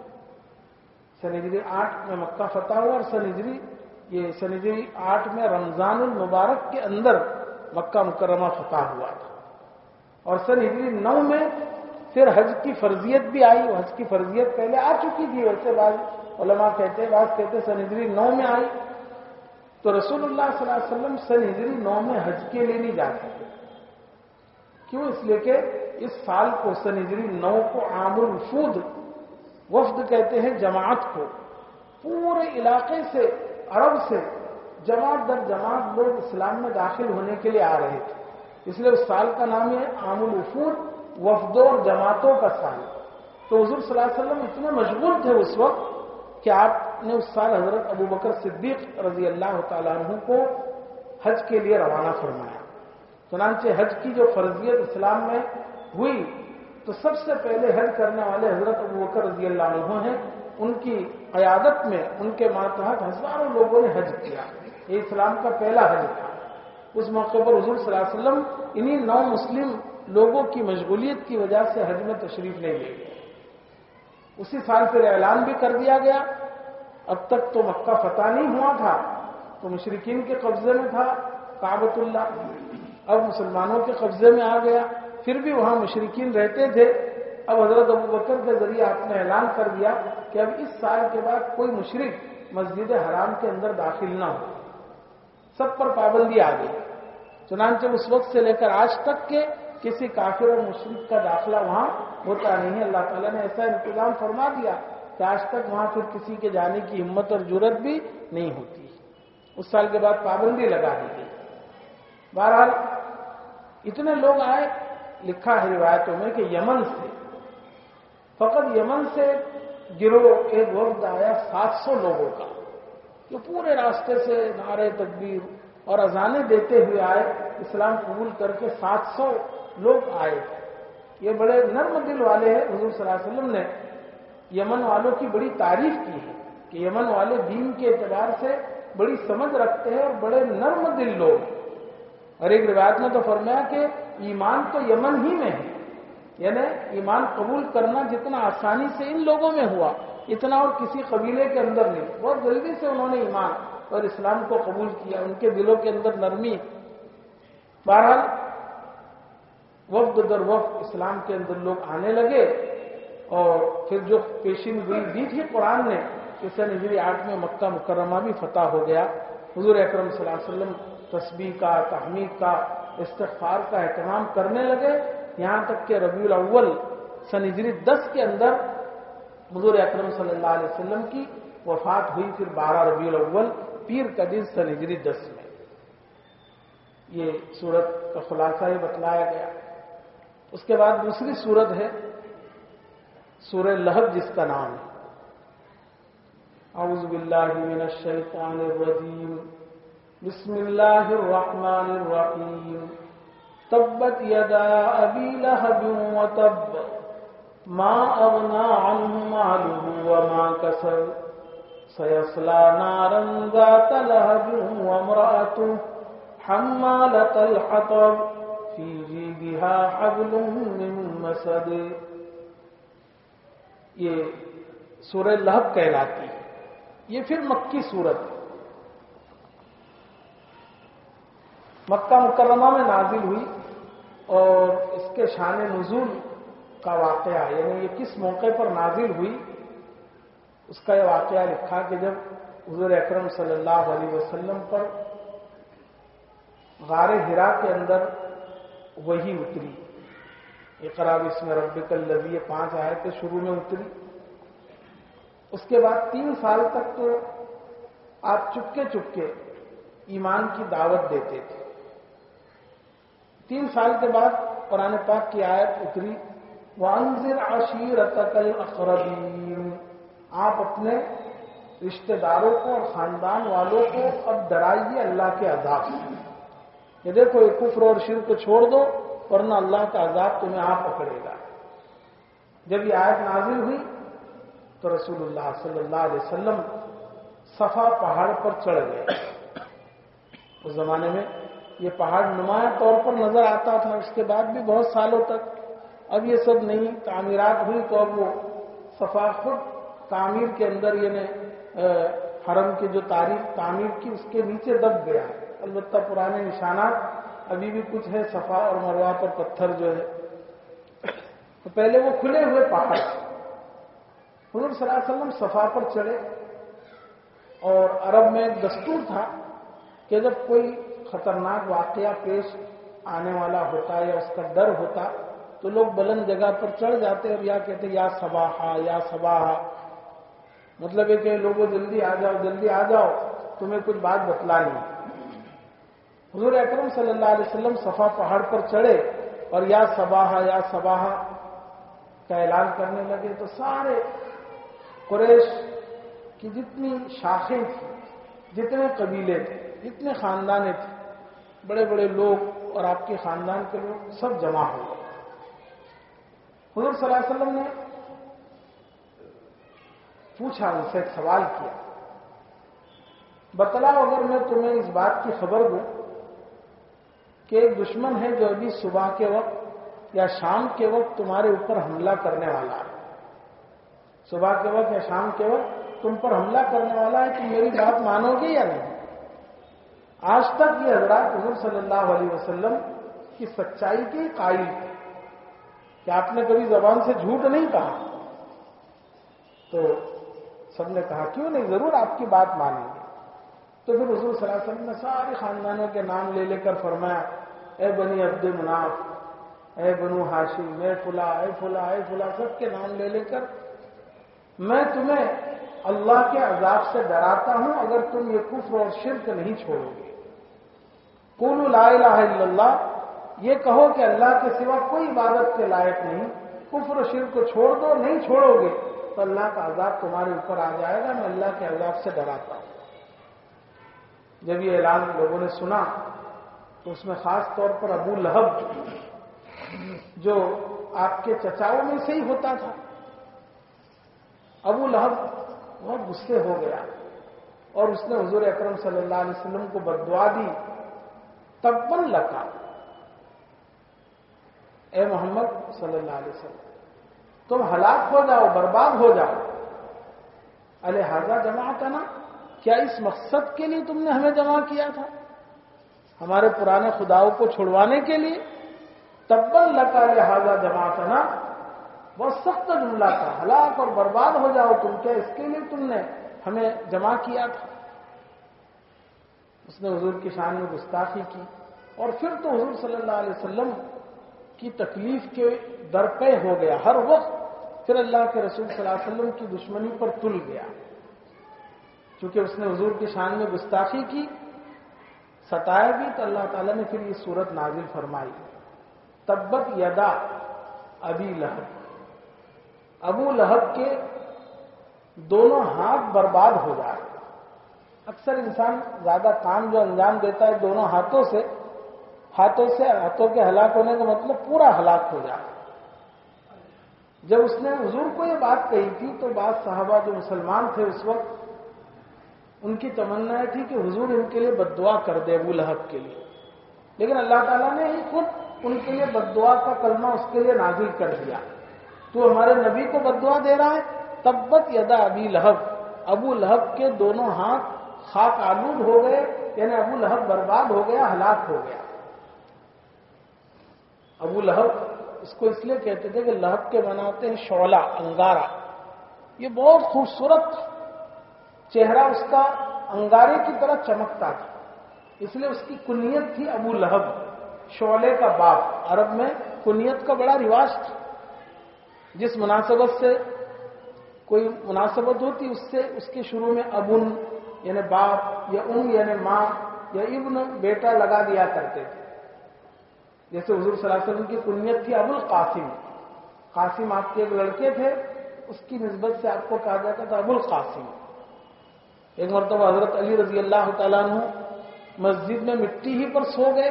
سن ہجری آٹھ میں مکہ فتح ہوا اور سن ہجری یہ سن ہجری آٹھ میں رمضان المبارک کے اندر مکہ مکرمہ فتح ہوا تھا. اور سن ہجری نو میں پھر حج کی فرضیت بھی آئی. حج کی فرضیت پہلے آ چکی تھی، ویسے بعض علماء کہتے ہیں بعض کہتے سن ہجری نو میں آئی. تو رسول اللہ صلی اللہ علیہ وسلم سن ہجری نو میں حج کے لیے نہیں جا سکتے. کیوں؟ اس لیے کہ اس سال کو سن ہجری نو کو عام الوفود وفد کہتے ہیں جماعت کو. پورے علاقے سے عرب سے جماعت در جماعت لوگ اسلام میں داخل ہونے کے لیے آ رہے تھے، اس لیے اس سال کا نام ہے عام الوفود، وفدوں اور جماعتوں کا سال. تو حضور صلی اللہ علیہ وسلم اتنے مشغول تھے اس وقت کہ آپ نے اس سال حضرت ابو بکر صدیق رضی اللہ تعالیٰ عنہ کو حج کے لیے روانہ فرمایا. چنانچہ حج کی جو فرضیت اسلام میں ہوئی تو سب سے پہلے حج کرنے والے حضرت ابو بکر رضی اللہ عنہ ہیں. ان کی قیادت میں ان کے ماتحت ہزاروں لوگوں نے حج کیا. یہ اسلام کا پہلا حج تھا. اس موقع پر حضور صلی اللہ علیہ وسلم انہی نو مسلم لوگوں کی مشغولیت کی وجہ سے حج میں تشریف نہیں لے گئے. اسی سال پھر اعلان بھی کر دیا گیا. اب تک تو مکہ فتح نہیں ہوا تھا تو مشرکین کے قبضے میں تھا کعبۃ اللہ، اب مسلمانوں کے قبضے میں آ گیا. پھر بھی وہاں مشرکین رہتے تھے. اب حضرت ابو بکر کے ذریعے آپ نے اعلان کر دیا کہ اب اس سال کے بعد کوئی مشرک مسجد حرام کے اندر داخل نہ ہو. سب پر پابندی آ گئی. چنانچہ اس وقت سے لے کر آج تک کے کسی کافر اور مشرک کا داخلہ وہاں ہوتا نہیں ہے. اللہ تعالیٰ نے ایسا انتظام فرما دیا کہ آج تک وہاں پھر کسی کے جانے کی ہمت اور جرت بھی نہیں ہوتی. اس سال کے بعد پابندی لگا دی گئی. بہرحال اتنے لوگ آئے. لکھا ہے روایتوں میں کہ یمن سے، فقط یمن سے گروہ ایک وفد آیا سات سو لوگوں کا، جو پورے راستے سے نعرے تکبیر اور اذانیں دیتے ہوئے آئے. اسلام قبول کر کے سات سو لوگ آئے. یہ بڑے نرم دل والے ہیں. حضور صلی اللہ علیہ وسلم نے یمن والوں کی بڑی تعریف کی ہے کہ یمن والے دین کے اعتبار سے بڑی سمجھ رکھتے ہیں اور بڑے نرم دل لوگ. اور ایک روایت میں تو فرمایا کہ ایمان تو یمن ہی میں ہے، یعنی ایمان قبول کرنا جتنا آسانی سے ان لوگوں میں ہوا اتنا اور کسی قبیلے کے اندر نہیں. بہت جلدی سے انہوں نے ایمان اور اسلام کو قبول کیا، ان کے دلوں کے اندر نرمی. بہرحال وفد در وفد اسلام کے اندر لوگ آنے لگے، اور پھر جو پیشین گوئی دی تھی قرآن نے کہ سن ہجری آٹھ میں مکہ مکرمہ بھی فتح ہو گیا. حضور اکرم صلی اللہ علیہ وسلم تسبیح کا، تحمید کا، استغفار کا اہتمام کرنے لگے، یہاں تک کہ ربیع الاول سن ہجری دس کے اندر حضور اکرم صلی اللہ علیہ وسلم کی وفات ہوئی. پھر بارہ ربیع الاول پیر کا دن سن ہجری دس میں. یہ سورت کا خلاصہ ہی بتلایا گیا. اس کے بعد دوسری سورت ہے سورہ لہب، جس کا نام ہے اعوذ باللہ من الشیطان الرجیم بسم اللہ الرحمن الرحیم تبت یدا ابی لہب وتب ما اغنى عنه ماله وما كسب سيصلى نارا ذات لهب وامرأته حمالة الحطب في جيدها حبل من مسد. یہ سورہ لہب کہلاتی ہے. یہ پھر مکی سورت ہے، مکہ مکرمہ میں نازل ہوئی، اور اس کے شان نزول کا واقعہ یعنی یہ کس موقع پر نازل ہوئی اس کا یہ واقعہ لکھا کہ جب حضور اکرم صلی اللہ علیہ وسلم پر غار حرا کے اندر وحی اتری. اقرا بسم ربک الذی، یہ پانچ آیتیں شروع میں اتری. اس کے بعد تین سال تک تو آپ چپکے چپکے ایمان کی دعوت دیتے تھے. تین سال کے بعد قرآن پاک کی آیت اتری وَأَنذِرْ عَشِيرَتَكَ الْأَقْرَبِينَ، آپ اپنے رشتہ داروں کو اور خاندان والوں کو اب ڈرائیے اللہ کے عذاب سے. یہ دیکھو یہ کفر اور شرک کو چھوڑ دو ورنہ اللہ کا عذاب تمہیں آ پکڑے گا. جب یہ آیت نازل ہوئی تو رسول اللہ صلی اللہ علیہ وسلم صفا پہاڑ پر چڑھ گئے. اس زمانے میں یہ پہاڑ نمایاں طور پر نظر آتا تھا، اس کے بعد بھی بہت سالوں تک. اب یہ سب نئی تعمیرات ہوئی تو اب وہ صفا خود تعمیر کے اندر یعنی حرم کی جو تاریخ تعمیر کی اس کے نیچے دب گیا ہے. البتہ پرانے نشانات ابھی بھی کچھ ہے، صفا اور مروہ پر پتھر جو ہے. تو پہلے وہ کھلے ہوئے پہاڑ، حضور صلی اللہ علیہ وسلم صفا پر چڑھے. اور عرب میں ایک دستور تھا کہ جب کوئی خطرناک واقعہ پیش آنے والا ہوتا یا اس کا ڈر ہوتا تو لوگ بلند جگہ پر چڑھ جاتے اور یا کہتے یا صباحا یا صباحا، مطلب ہے کہ لوگوں جلدی آ جاؤ جلدی آ جاؤ تمہیں کچھ بات بتلانی. حضور اکرم صلی اللہ علیہ وسلم صفا پہاڑ پر چڑھے اور یا صباحا یا صباحا کا اعلان کرنے لگے تو سارے قریش کی جتنی شاخیں تھیں، جتنے قبیلے تھے، جتنے خاندانے تھے، بڑے بڑے لوگ اور آپ کے خاندان کے لوگ سب جمع ہو گئے. حضور صلی اللہ علیہ وسلم نے پوچھا، ان سے ایک سوال کیا، بتلاؤ اگر میں تمہیں اس بات کی خبر دوں کہ ایک دشمن ہے جو ابھی صبح کے وقت یا شام کے وقت تمہارے اوپر حملہ کرنے والا ہے، صبح کے وقت یا شام کے وقت تم پر حملہ کرنے والا ہے، تم میری بات مانو گے یا نہیں؟ آج تک یہ حضرات حضور صلی اللہ علیہ وسلم کی سچائی کے قائل تھے کہ آپ نے کبھی زبان سے جھوٹ نہیں کہا. تو سب نے کہا کیوں نہیں، ضرور آپ کی بات مانیں گے. تو پھر حضور صلی اللہ علیہ وسلم نے سارے خاندانوں کے نام لے لے کر فرمایا اے بنی عبد مناف، اے بنو ہاشم، اے فلاں اے فلاں اے فلاں، سب کے نام لے لے کر میں تمہیں اللہ کے عذاب سے ڈراتا ہوں اگر تم یہ کفر اور شرک نہیں چھوڑو گے. قولوا لا الہ الا اللہ، یہ کہو کہ اللہ کے سوا کوئی عبادت کے لائق نہیں، کفر و شرک کو چھوڑ دو، نہیں چھوڑو گے تو اللہ کا عذاب تمہارے اوپر آ جائے گا، میں اللہ کے عذاب سے ڈراتا ہوں. جب یہ اعلان لوگوں نے سنا تو اس میں خاص طور پر ابو لہب جو آپ کے چچاؤں میں سے ہی ہوتا تھا، ابو لہب بہت غصے ہو گیا اور اس نے حضور اکرم صلی اللہ علیہ وسلم کو بد دعا دی. تبن لکا، اے محمد صلی اللہ علیہ وسلم تم ہلاک ہو جاؤ، برباد ہو جاؤ. الہذا جمعتنا، کیا اس مقصد کے لیے تم نے ہمیں جمع کیا تھا، ہمارے پرانے خداؤں کو چھڑوانے کے لیے؟ تبن لکا لہذا جمعتنا، بہت سخت جملہ تھا، ہلاک اور برباد ہو جاؤ تم، کیا اس کے لیے تم نے ہمیں جمع کیا تھا؟ اس نے حضور کی شان میں گستاخی کی. اور پھر تو حضور صلی اللہ علیہ وسلم کی تکلیف کے درپے ہو گیا ہر وقت، پھر اللہ کے رسول صلی اللہ علیہ وسلم کی دشمنی پر تل گیا، چونکہ اس نے حضور کی شان میں گستاخی کی، ستایا بھی، تو اللہ تعالیٰ نے پھر یہ صورت نازل فرمائی. تبت یدا ابی لہب، ابو لہب کے دونوں ہاتھ برباد ہو جائے. اکثر انسان زیادہ کام جو انجام دیتا ہے دونوں ہاتھوں سے، ہاتھوں سے ہاتھوں کے ہلاک ہونے کا مطلب پورا ہلاک ہو جائے. جب اس نے حضور کو یہ بات کہی تھی تو بعض صحابہ جو مسلمان تھے اس وقت، ان کی تمنا تھی کہ حضور ان کے لیے بد دعا کر دے ابو لہب کے لیے، لیکن اللہ تعالیٰ نے ہی خود ان کے لیے بد دعا کا کلمہ اس کے لیے نازل کر دیا. تو ہمارے نبی کو بد دعا دے رہا ہے. تبت یدا ابی لہب، ابو لہب کے دونوں ہاتھ خاک آلود ہو گئے، یعنی ابو لہب برباد ہو گیا، ہلاک ہو گیا. ابو لہب اس کو اس لیے کہتے تھے کہ لہب کے بناتے ہیں شعلہ، انگارہ. یہ بہت خوبصورت تھا، چہرہ اس کا انگارے کی طرح چمکتا تھا، اس لیے اس کی کنیت تھی ابو لہب، شعلے کا باپ. عرب میں کنیت کا بڑا رواج تھا، جس مناسبت سے کوئی مناسبت ہوتی اس سے اس کے شروع میں ابن یعنی باپ، یا ام یعنی ماں، یا ابن بیٹا لگا دیا کرتے تھے. جیسے حضور صلی اللہ علیہ وسلم کی کنیت تھی ابو القاسم، قاسم آپ کے ایک لڑکے تھے، اس کی نسبت سے آپ کو کہا جاتا تھا ابو القاسم. ایک مرتبہ حضرت علی رضی اللہ تعالیٰ عنہ مسجد میں مٹی ہی پر سو گئے،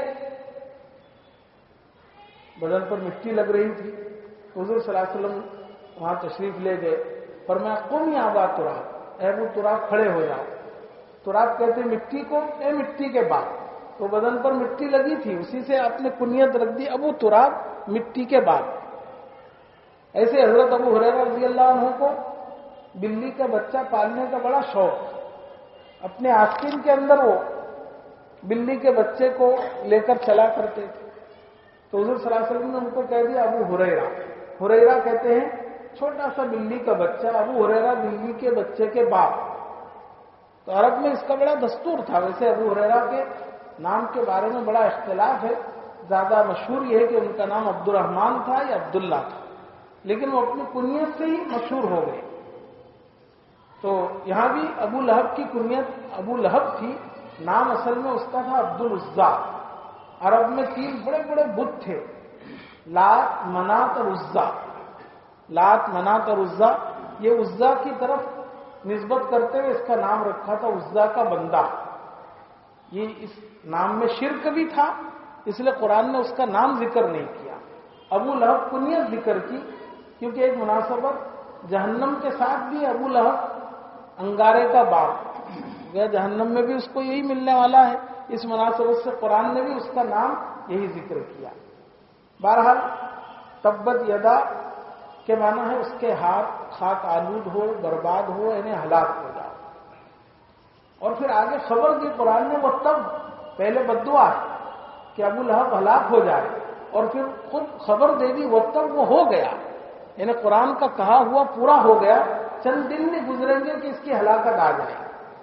بدن پر مٹی لگ رہی تھی. حضور صلی اللہ علیہ وسلم وہاں تشریف لے گئے، فرمایا قم یا ابا تراب، اے ابو تراب کھڑے ہو جاؤ. تراب کہتے مٹی کو، اے مٹی کے باپ. تو بدن پر مٹی لگی تھی، اسی سے آپ نے کنیت رکھ دی ابو تراب، مٹی کے باپ. ایسے حضرت ابو ہریرہ رضی اللہ عنہ کو بلی کا بچہ پالنے کا بڑا شوق، اپنے آستین کے اندر وہ بلی کے بچے کو لے کر چلا کرتے تھے. تو حضور صلی اللہ علیہ وسلم نے ان کو کہہ دیا ابو ہریرہ. ہریرہ کہتے ہیں چھوٹا سا بلی کا بچہ، ابو ہریرہ بلی کے بچے کے باپ. تو عرب میں اس کا بڑا دستور تھا. ویسے ابو ہریرہ کے نام کے بارے میں بڑا اختلاف ہے، زیادہ مشہور یہ ہے کہ ان کا نام عبد الرحمن تھا یا عبداللہ تھا، لیکن وہ اپنی کنیت سے ہی مشہور ہو گئے. تو یہاں بھی ابو لہب کی کنیت ابو لہب تھی، نام اصل میں اس کا تھا عبد العزا. عرب میں تین بڑے بڑے بت تھے، لات، منات اور عزا. لات، منات اور عزا، یہ عزا کی طرف نسبت کرتے ہوئے اس کا نام رکھا تھا عزا کا بندہ. یہ اس نام میں شرک بھی تھا، اس لیے قرآن نے اس کا نام ذکر نہیں کیا. ابو لہب کنیت ذکر کی کیونکہ ایک مناسبت جہنم کے ساتھ بھی ابو لہب انگارے کا باپ، جہنم میں بھی اس کو یہی ملنے والا ہے، اس مناسبت سے قرآن نے بھی اس کا نام یہی ذکر کیا. بہرحال تبت یدا کے معنی ہے اس کے ہاتھ خاک آلود ہو، برباد ہو، یعنی ہلاک ہو جائے. اور پھر آگے خبر دی قرآن نے، وہ تب پہلے بددعا ہے کہ ابو لہب ہلاک ہو جائے، اور پھر خود خبر دے دی وہ تب وہ ہو گیا، یعنی قرآن کا کہا ہوا پورا ہو گیا. چند دن نہیں گزریں گے کہ اس کی ہلاکت آ جائے.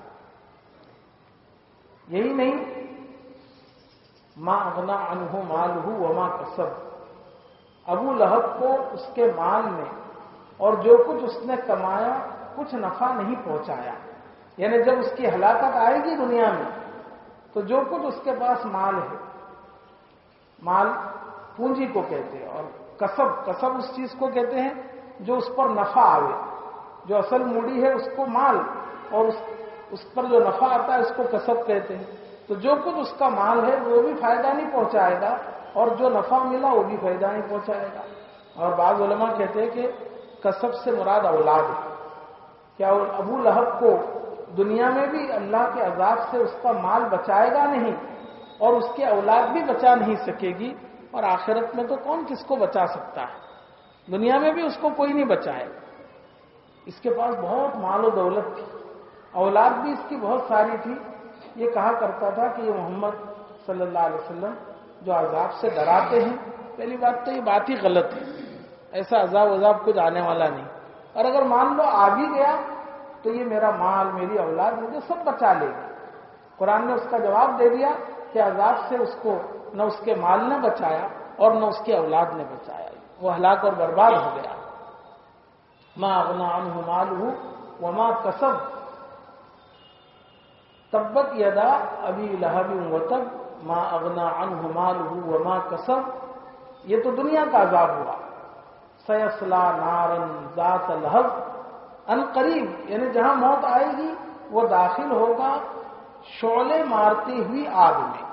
یہی نہیں، ما اغنا عنہ مالہ وما کسب، ابو لہب کو اس کے مال نے اور جو کچھ اس نے کمایا کچھ نفع نہیں پہنچایا. یعنی جب اس کی ہلاکت آئے گی دنیا میں تو جو کچھ اس کے پاس مال ہے، مال پونجی کو کہتے ہیں، اور کسب، کسب اس چیز کو کہتے ہیں جو اس پر نفع آئے. جو اصل موڑی ہے اس کو مال، اور اس, اس پر جو نفع آتا ہے اس کو کسب کہتے ہیں. تو جو کچھ اس کا مال ہے وہ بھی فائدہ نہیں پہنچائے گا، اور جو نفع ملا وہ بھی فائدہ نہیں پہنچائے گا. اور بعض علماء کہتے ہیں کہ کسب سے مراد اولاد ہے. کیا ابو لہب کو دنیا میں بھی اللہ کے عذاب سے اس کا مال بچائے گا نہیں، اور اس کی اولاد بھی بچا نہیں سکے گی، اور آخرت میں تو کون کس کو بچا سکتا ہے؟ دنیا میں بھی اس کو کوئی نہیں بچائے۔ اس کے پاس بہت مال و دولت تھی، اولاد بھی اس کی بہت ساری تھی۔ یہ کہا کرتا تھا کہ یہ محمد صلی اللہ علیہ وسلم جو عذاب سے ڈراتے ہیں، پہلی بات تو یہ بات ہی غلط ہے، ایسا عذاب عذاب کچھ آنے والا نہیں، اور اگر مان لو آ بھی گیا تو یہ میرا مال، میری اولاد مجھے سب بچا لے گی۔ قرآن نے اس کا جواب دے دیا کہ عذاب سے اس کو نہ اس کے مال نے بچایا اور نہ اس کی اولاد نے بچایا، وہ ہلاک اور برباد ہو گیا۔ ما اغنى عنه ماله وما کسب تبت یدا ابی لہب وتب ما اغنى عنه ماله وما کسب، یہ تو دنیا کا عذاب ہوا۔ سیصلی نارا ذات لہب، ان قریب یعنی جہاں موت آئے گی وہ داخل ہوگا شعلے مارتی ہوئی آگ میں۔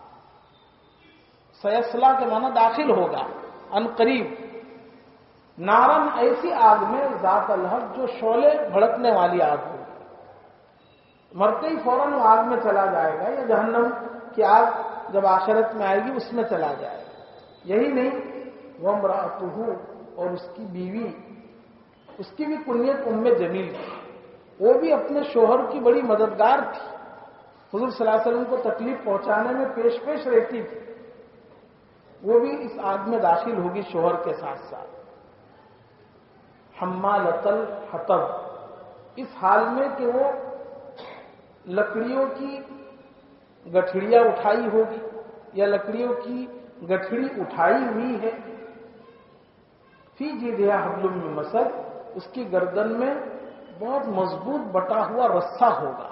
سیصلی کے معنی داخل ہوگا، ان قریب، نارن ایسی آگ میں ذات لہب جو شعلے بھڑکنے والی آگ ہو، مرتے ہی فوراً وہ آگ میں چلا جائے گا، یا جہنم کی آگ جب آخرت میں آئے گی اس میں چلا جائے گا۔ یہی نہیں، وامرأتہ، اور اس کی بیوی، اس کی بھی کنیت ام جمیل تھی، وہ بھی اپنے شوہر کی بڑی مددگار تھی، حضور صلی اللہ علیہ وسلم کو تکلیف پہنچانے میں پیش پیش رہتی تھی، وہ بھی اس آگ میں داخل ہوگی شوہر کے ساتھ ساتھ۔ حمالۃ الحطب، اس حال میں کہ وہ لکڑیوں کی گٹھڑیاں اٹھائی ہوگی، یا لکڑیوں کی گٹھڑی اٹھائی ہوئی ہے۔ فی جیدہا حبل من مسد، اس کی گردن میں بہت مضبوط بٹا ہوا رسہ ہوگا۔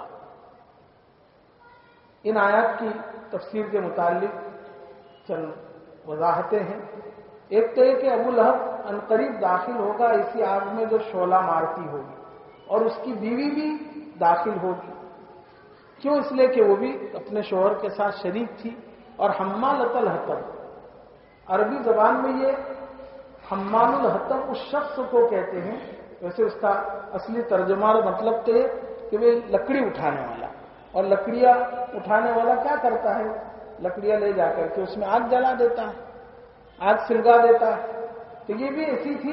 ان آیات کی تفسیر کے متعلق چند وضاحتیں ہیں۔ ایک تو یہ کہ ابو لہب عنقریب داخل ہوگا اسی آگ میں جو شعلہ مارتی ہوگی، اور اس کی بیوی بھی داخل ہوگی۔ کیوں؟ اس لیے کہ وہ بھی اپنے شوہر کے ساتھ شریک تھی۔ اور حمالۃ الحطب، عربی زبان میں یہ حمال الحطب اس شخص کو کہتے ہیں، ویسے اس کا اصلی ترجمہ اور مطلب تو یہ کہ وہ لکڑی اٹھانے والا، اور لکڑیاں اٹھانے والا کیا کرتا ہے؟ لکڑیاں لے جا کر کے اس میں آگ جلا دیتا ہے، آگ سلگا دیتا ہے۔ تو یہ بھی ایسی تھی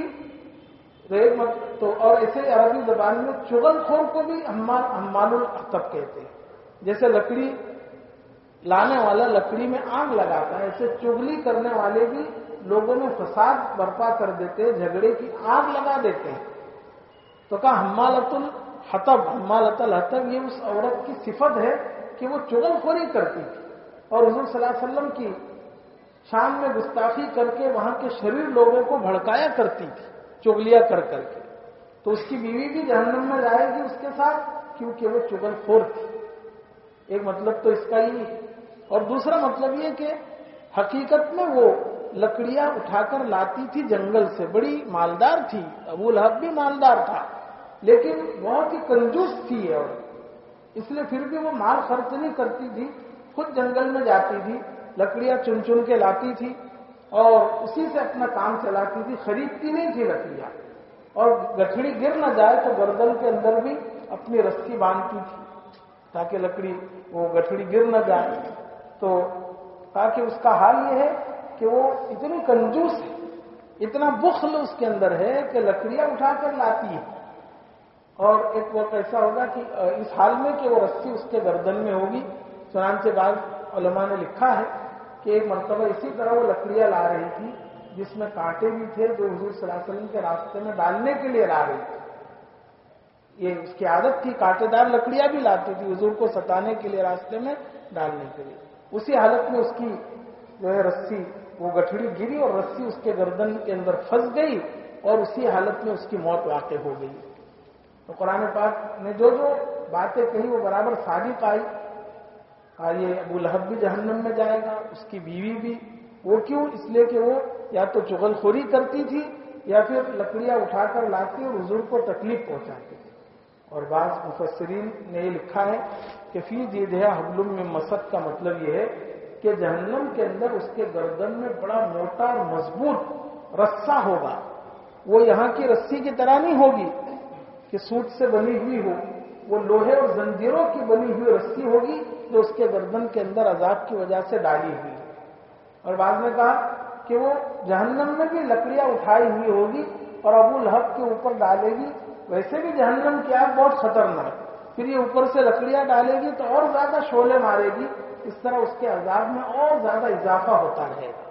تو، اور ایسے عربی زبان میں چغل خور کو بھی حمال الحطب کہتے ہیں۔ جیسے لکڑی لانے والا لکڑی میں آگ لگاتا ہے، ایسے چغلی کرنے والے بھی لوگوں میں فساد برپا کر دیتے، جھگڑے کی آگ لگا دیتے ہیں۔ تو کہا حمالۃ الحطب، حمالۃ الحطب یہ اس عورت کی صفت ہے کہ وہ چغل خوری کرتی تھی، اور حضور صلی اللہ علیہ وسلم کی شان میں گستاخی کر کے وہاں کے شریر لوگوں کو بھڑکایا کرتی تھی، چغلیاں کر کر کے۔ تو اس کی بیوی بھی جہنم میں جائے گی اس کے ساتھ، کیونکہ وہ چغل خور تھی۔ ایک مطلب تو اس کا ہی، اور دوسرا مطلب یہ کہ حقیقت میں وہ لکڑیاں اٹھا کر لاتی تھی جنگل سے، بڑی مالدار تھی، ابو لہب بھی مالدار تھا، لیکن بہت ہی کنجوس تھی اور اس لیے پھر بھی وہ مال خرچ نہیں کرتی تھی، خود جنگل میں جاتی تھی، لکڑیاں چن چن کے لاتی تھی اور اسی سے اپنا کام چلاتی تھی، خریدتی نہیں تھی لکڑیاں، اور گٹھڑی گر نہ جائے تو گردن کے اندر بھی اپنی رسی باندھتی تھی تاکہ لکڑی وہ گٹھڑی گر نہ جائے۔ تو تاکہ اس کا حال یہ ہے کہ وہ اتنی کنجوس ہے، اتنا بخل اس کے اندر ہے کہ لکڑیاں اٹھا کر لاتی ہے، اور ایک وقت ایسا ہوگا کہ اس حال میں کہ وہ رسی اس کے گردن میں ہوگی۔ چنانچہ بعض علماء نے لکھا ہے کہ ایک مرتبہ اسی طرح وہ لکڑیاں لا رہی تھی جس میں کانٹے بھی تھے، جو حضور صلی اللہ علیہ وسلم کے راستے میں ڈالنے کے لیے لا رہی تھی۔ یہ اس کی عادت تھی، کانٹے دار لکڑیاں بھی لاتی تھی حضور کو ستانے کے لیے، راستے میں ڈالنے کے لیے۔ اسی حالت میں اس کی جو ہے رسی، وہ گٹھڑی گری اور رسی اس کے گردن کے اندر پھنس گئی، اور اسی حالت میں اس کی موت واقع ہو گئی۔ تو قرآن پاک نے جو جو باتیں کہی وہ برابر صادق آئی۔ یہ ابو لہب بھی جہنم میں جائے گا، اس کی بیوی بھی۔ وہ کیوں؟ اس لیے کہ وہ یا تو چغل خوری کرتی تھی یا پھر لکڑیاں اٹھا کر لاتی اور حضور کو تکلیف پہنچاتی تھی۔ اور بعض مفسرین نے یہ لکھا ہے کہ فی جیدہا حبل من مسد کا مطلب یہ ہے کہ جہنم کے اندر اس کے گردن میں بڑا موٹا اور مضبوط رسہ ہوگا۔ وہ یہاں کی رسی کی طرح نہیں ہوگی کہ سوت سے بنی ہوئی ہو، وہ لوہے اور زنجیروں کی بنی ہوئی رسی ہوگی جو اس کے گردن کے اندر عذاب کی وجہ سے ڈالی ہوئی. اور بعد میں کہا کہ وہ جہنم میں بھی لکڑیاں اٹھائی ہوئی ہوگی اور ابو لہب کے اوپر ڈالے گی. ویسے بھی جہنم کی آگ بہت خطرناک، پھر یہ اوپر سے لکڑیاں ڈالے گی تو اور زیادہ شعلے مارے گی. اس طرح اس کے عذاب میں اور زیادہ اضافہ ہوتا رہے گا.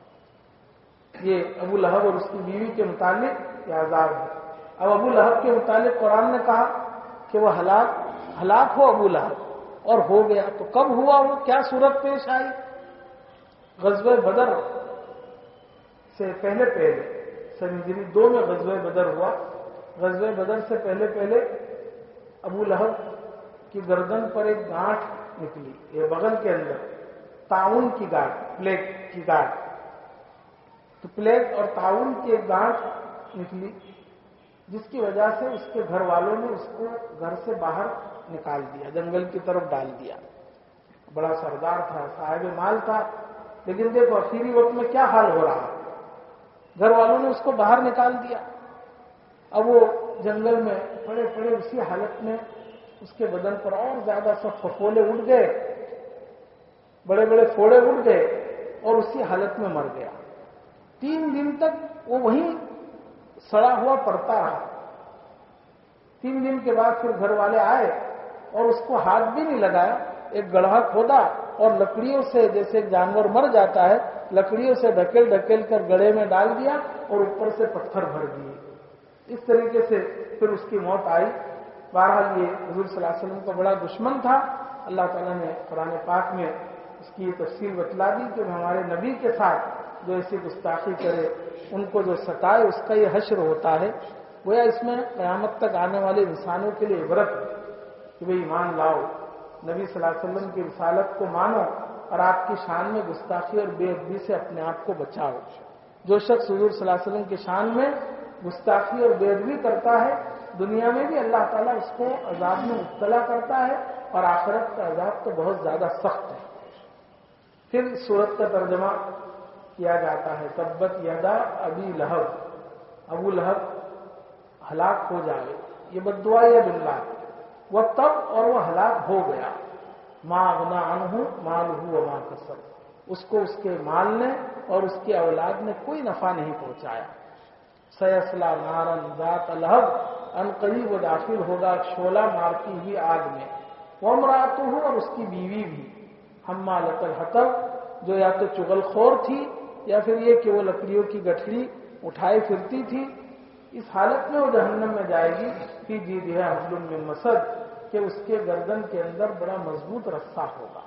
یہ ابو لہب اور اس کی بیوی کے متعلق یہ عذاب ہے. اب ابو لہب کے متعلق قرآن نے کہا کہ وہ ہلاک ہلاک ہو ابو لہب، اور ہو گیا. تو کب ہوا وہ، کیا صورت پیش آئی؟ غزوہ بدر سے پہلے پہلے سن ہجری دو میں غزوہ بدر ہوا. غزوہ بدر سے پہلے پہلے ابو لہب کی گردن پر ایک گانٹھ نکلی، یہ بغل کے اندر تعاون کی گاٹھ، پلیگ کی گاٹھ. تو پلیگ اور تعاون کی ایک گانٹھ نکلی جس کی وجہ سے اس کے گھر والوں نے اس کو گھر سے باہر نکال دیا، جنگل کی طرف ڈال دیا. بڑا سردار تھا، صاحب مال تھا، لیکن دیکھو آخری وقت میں کیا حال ہو رہا. گھر والوں نے اس کو باہر نکال دیا. اب وہ جنگل میں پڑے پڑے اسی حالت میں اس کے بدن پر اور زیادہ سب پھپھولے اٹھ گئے، بڑے بڑے پھوڑے اٹھ گئے اور اسی حالت میں مر گیا. تین دن تک وہ وہیں سڑا ہوا پڑتا رہا. تین دن کے بعد پھر گھر والے آئے اور اس کو ہاتھ بھی نہیں لگایا. ایک گڑھا کھودا اور لکڑیوں سے، جیسے ایک جانور مر جاتا ہے لکڑیوں سے ڈھکیل ڈھکیل کر گڑھے میں ڈال دیا اور اوپر سے پتھر بھر دیے. اس طریقے سے پھر اس کی موت آئی. بہرحال یہ حضور صلی اللہ علیہ وسلم کا بڑا دشمن تھا. اللہ تعالیٰ نے قرآن پاک میں اس کی یہ تفصیل بتلا دی کہ ہمارے نبی کے ساتھ جو ایسی گستاخی کرے، ان کو جو ستائے، اس کا یہ حشر ہوتا ہے. گویا اس میں قیامت تک آنے والے انسانوں کے لیے عبرت ہے کہ بھئی ایمان لاؤ، نبی صلی اللہ علیہ وسلم کی رسالت کو مانو اور آپ کی شان میں گستاخی اور بے ادبی سے اپنے آپ کو بچاؤ. جو شخص حضور صلی اللہ علیہ وسلم کی شان میں گستاخی اور بے ادبی کرتا ہے، دنیا میں بھی اللہ تعالیٰ اس کو عذاب میں مبتلا کرتا ہے اور آخرت کا عذاب تو بہت زیادہ سخت ہے. پھر اس صورت کا ترجمہ کیا جاتا ہے تبت یدا ابی لہب، ابو لہب ہلاک ہو جائے. یہ بد دعا یا باللہ، وہ تب اور وہ ہلاک ہو گیا. ما اغنا عنہ مالہ وما کسب، اس کو اس کے مال نے اور اس کی اولاد نے کوئی نفع نہیں پہنچایا. سیصلی نارا ذات لہب، ان قریب وہ داخل ہوگا شعلہ مارتی ہوئی آگ میں. وامرأتہ، اور اس کی بیوی بھی، حمالۃ الحطب، جو یا تو چغل خور تھی یا پھر یہ کہ وہ لکڑیوں کی گٹھڑی اٹھائے پھرتی تھی. اس حالت میں وہ جہنم میں جائے گی. فی جیدہا حبل من مسد، کہ اس کے گردن کے اندر بڑا مضبوط رسہ ہوگا.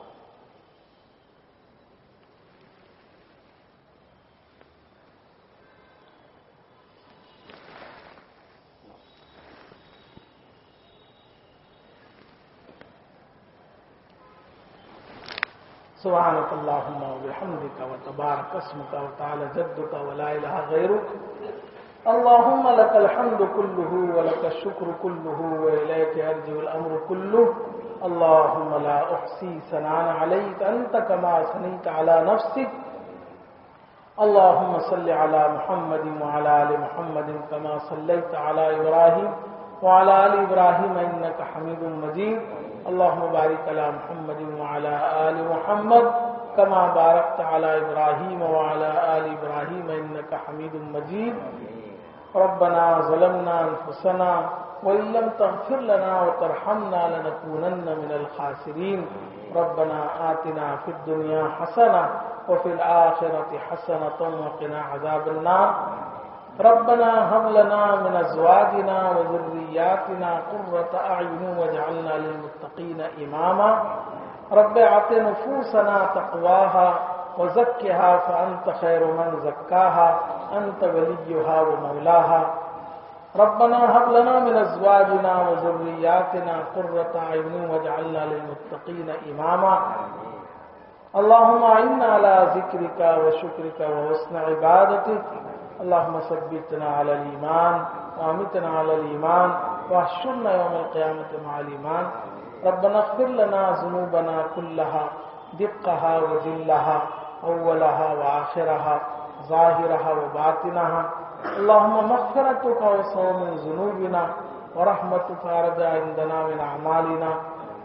سبحانك اللهم وبحمدك وتبارك اسمك وتعالى جدك ولا اله غيرك. اللهم لك الحمد كله ولك الشكر كله وإليك يرجع الأمر كله. اللهم لا أحصي ثناء عليك أنت كما أثنيت على نفسك. اللهم صل على محمد وعلى آل محمد كما صليت على إبراهيم وعلى آل إبراهيم إنك حميد مجيد. اللهم بارك على محمد وعلى آل محمد كما باركت على إبراهيم وعلى آل إبراهيم إنك حميد مجيد. ربنا ظلمنا أنفسنا وإن لم تغفر لنا وترحمنا لنكونن من الخاسرين. ربنا آتنا في الدنيا حسنة وفي الآخرة حسنة وقنا عذاب النار. ربنا هب لنا من أزواجنا وذرياتنا قرة أعين واجعلنا للمتقين إماما. رب أعط نفوسنا تقواها وزكها فأنت خير من زكاها أنت وليها ومولاها. ربنا هب لنا من أزواجنا وذرياتنا قرة أعين واجعلنا للمتقين إماما. اللهم أعنا على ذكرك وشكرك وحسن عبادتك. اللهم ثبتنا على الإيمان وأمتنا على الإيمان واحشرنا يوم القيامة مع الإيمان. ربنا اغفر لنا ذنوبنا كلها دقها وجلها أولها وآخرها ظاهرها وباطنها. اللهم مغفرتك وسع من ذنوبنا ورحمتك أرجى عندنا من أعمالنا.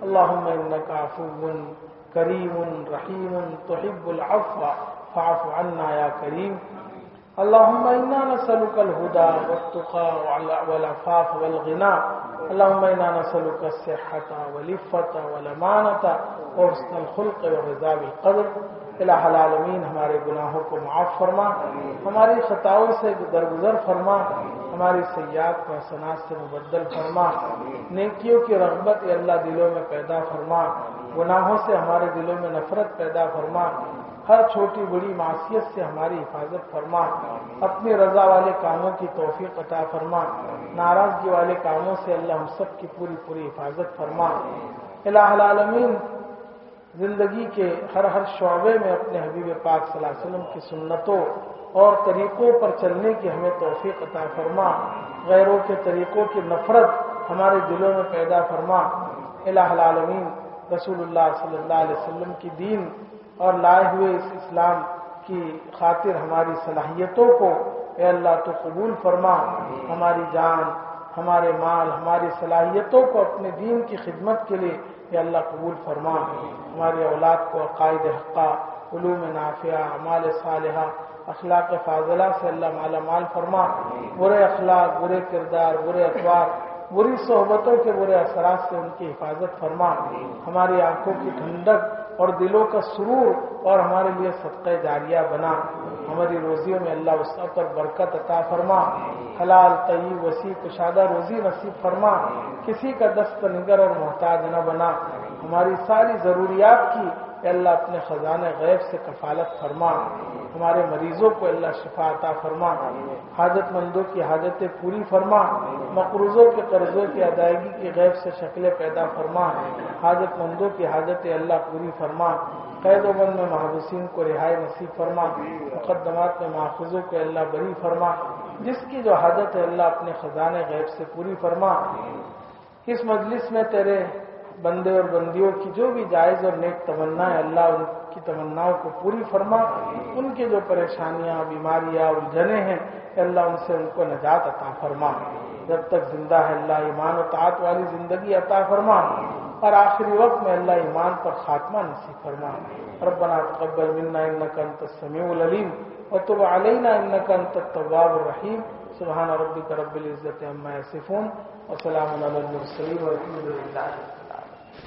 اللهم إنك عفو كريم رحيم تحب العفو فاعف عنا يا كريم. اللهم إنا نسألك الهدى والتقى والعفاف والغنى. اللهم إنا نسألك الصحة والعفة والأمانة وحسن الخلق ورضا بالقدر. الہ العالمین ہمارے گناہوں کو معاف فرما، ہماری خطاؤں سے درگزر فرما، ہماری سیئات کو حسنات سے مبدل فرما، نیکیوں کی رغبت اے اللہ دلوں میں پیدا فرما، گناہوں سے ہمارے دلوں میں نفرت پیدا فرما، ہر چھوٹی بڑی معصیت سے ہماری حفاظت فرما، اپنی رضا والے کاموں کی توفیق عطا فرما، ناراضگی والے کاموں سے اللہ ہم سب کی پوری پوری حفاظت فرما. الہ العالمین زندگی کے ہر ہر شعبے میں اپنے حبیب پاک صلی اللہ علیہ وسلم کی سنتوں اور طریقوں پر چلنے کی ہمیں توفیق عطا فرما، غیروں کے طریقوں کی نفرت ہمارے دلوں میں پیدا فرما. الہ العالمین رسول اللہ صلی اللہ علیہ وسلم کی دین اور لائے ہوئے اس اسلام کی خاطر ہماری صلاحیتوں کو اے اللہ تو قبول فرما، ہماری جان، ہمارے مال، ہماری صلاحیتوں کو اپنے دین کی خدمت کے لیے اے اللہ قبول فرما. ہماری اولاد کو عقائد حقہ، علوم نافعہ، اعمال صالحہ، اخلاق فاضلہ سے اللہ مالا مال فرما. برے اخلاق، برے کردار، برے اطوار، بری صحبتوں کے برے اثرات سے ان کی حفاظت فرما. ہماری آنکھوں کی ٹھنڈک اور دلوں کا سرور اور ہمارے لیے صدقہ جاریہ بنا. ہماری روزیوں میں اللہ وسعت اور برکت عطا فرما. حلال طیب وسیع کشادہ روزی نصیب فرما. کسی کا دست نگر اور محتاج نہ بنا. ہماری ساری ضروریات کی اے اللہ اپنے خزانے غیب سے کفالت فرما. ہمارے مریضوں کو اللہ شفا عطا فرما. حاجت مندوں کی حاجتیں پوری فرما. مقروضوں کے قرضوں کی ادائیگی کی غیب سے شکلیں پیدا فرما. حاجت مندوں کی حاجتیں اللہ پوری فرما. قید و بند میں محبوسین کو رہائی نصیب فرما. مقدمات میں ماخوذوں کو اللہ بری فرما. جس کی جو حاجت ہے اللہ اپنے خزانے غیب سے پوری فرما. اس مجلس میں تیرے بندے اور بندیوں کی جو بھی جائز اور نیک تمنا ہے اللہ ان کی تمناؤں کو پوری فرما. ان کی جو پریشانیاں، بیماریاں، الجھنیں ہیں اللہ ان سے ان کو نجات عطا فرما. جب تک زندہ ہے اللہ ایمان و طاعت والی زندگی عطا فرما اور آخری وقت میں اللہ ایمان پر خاتمہ نصیب فرما. ربنا تقبل منا انك انت السميع العليم وتب علينا انك انت التواب الرحيم. سبحان ربك رب العزة عما يصفون وسلام على المرسلين والحمد لله.